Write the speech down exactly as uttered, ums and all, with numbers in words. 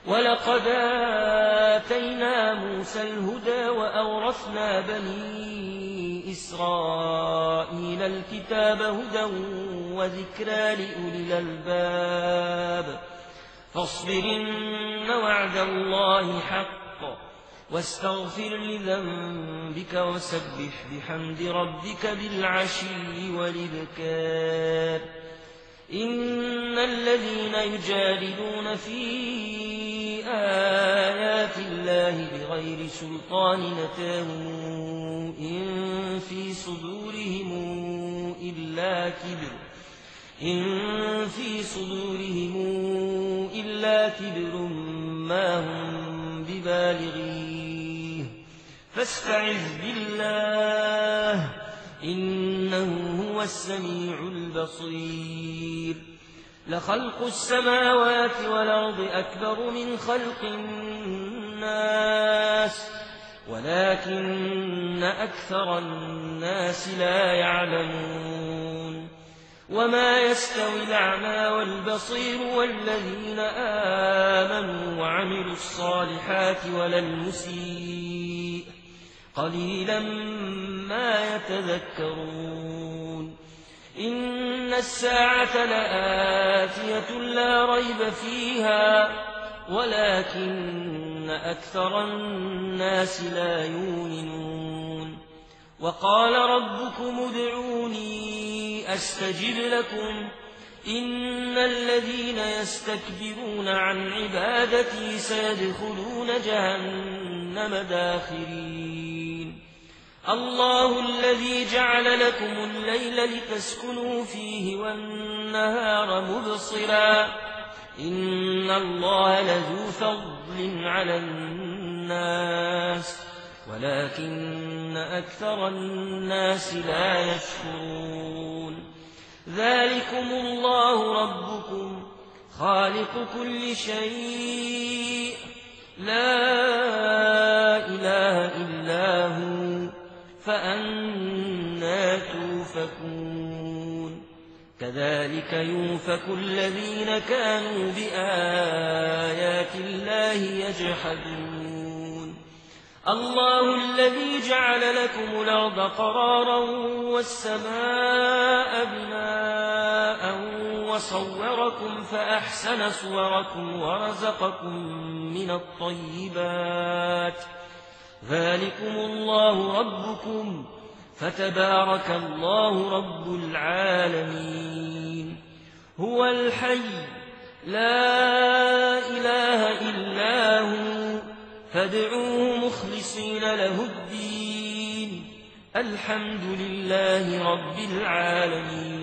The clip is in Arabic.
ولقد آتينا موسى الهدى وأورثنا بني إسرائيل الكتاب هدى وذكرى لأولي الألباب فاصبر إن وعد الله حق واستغفر لذنبك وسبح بحمد ربك بالعشي والإبكار إن الذين يجادلون في آيات الله بغير سلطان أتاهم إن في صدورهم إلا كبر إن في صدورهم إلا كبر ما هم ببالغيه فاستعذ بالله إنه هو السميع البصير لخلق السماوات والأرض أكبر من خلق الناس ولكن أكثر الناس لا يعلمون وما يستوي الأعمى والبصير والذين آمنوا وعملوا الصالحات ولا المسيء قليلا ما يتذكرون إن الساعة لآتية لا ريب فيها ولكن أكثر الناس لا يؤمنون وقال ربكم ادعوني أستجب لكم إن الذين يستكبرون عن عبادتي سيدخلون جهنم داخرين الله الذي جعل لكم الليل لتسكنوا فيه والنهار مبصرا إن الله لذو فضل على الناس ولكن أكثر الناس لا يشكرون ذلكم الله ربكم خالق كل شيء لا إله إلا هو فأنى توفكون كذلك يوفك الذين كانوا بآيات الله يجحدون الله الذي جعل لكم الأرض قرارا والسماء بناء وصوركم فأحسن صوركم ورزقكم من الطيبات ذلكم الله ربكم فتبارك الله رب العالمين هو الحي لا إله إلا هو فادعوه مخلصين له الدين الحمد لله رب العالمين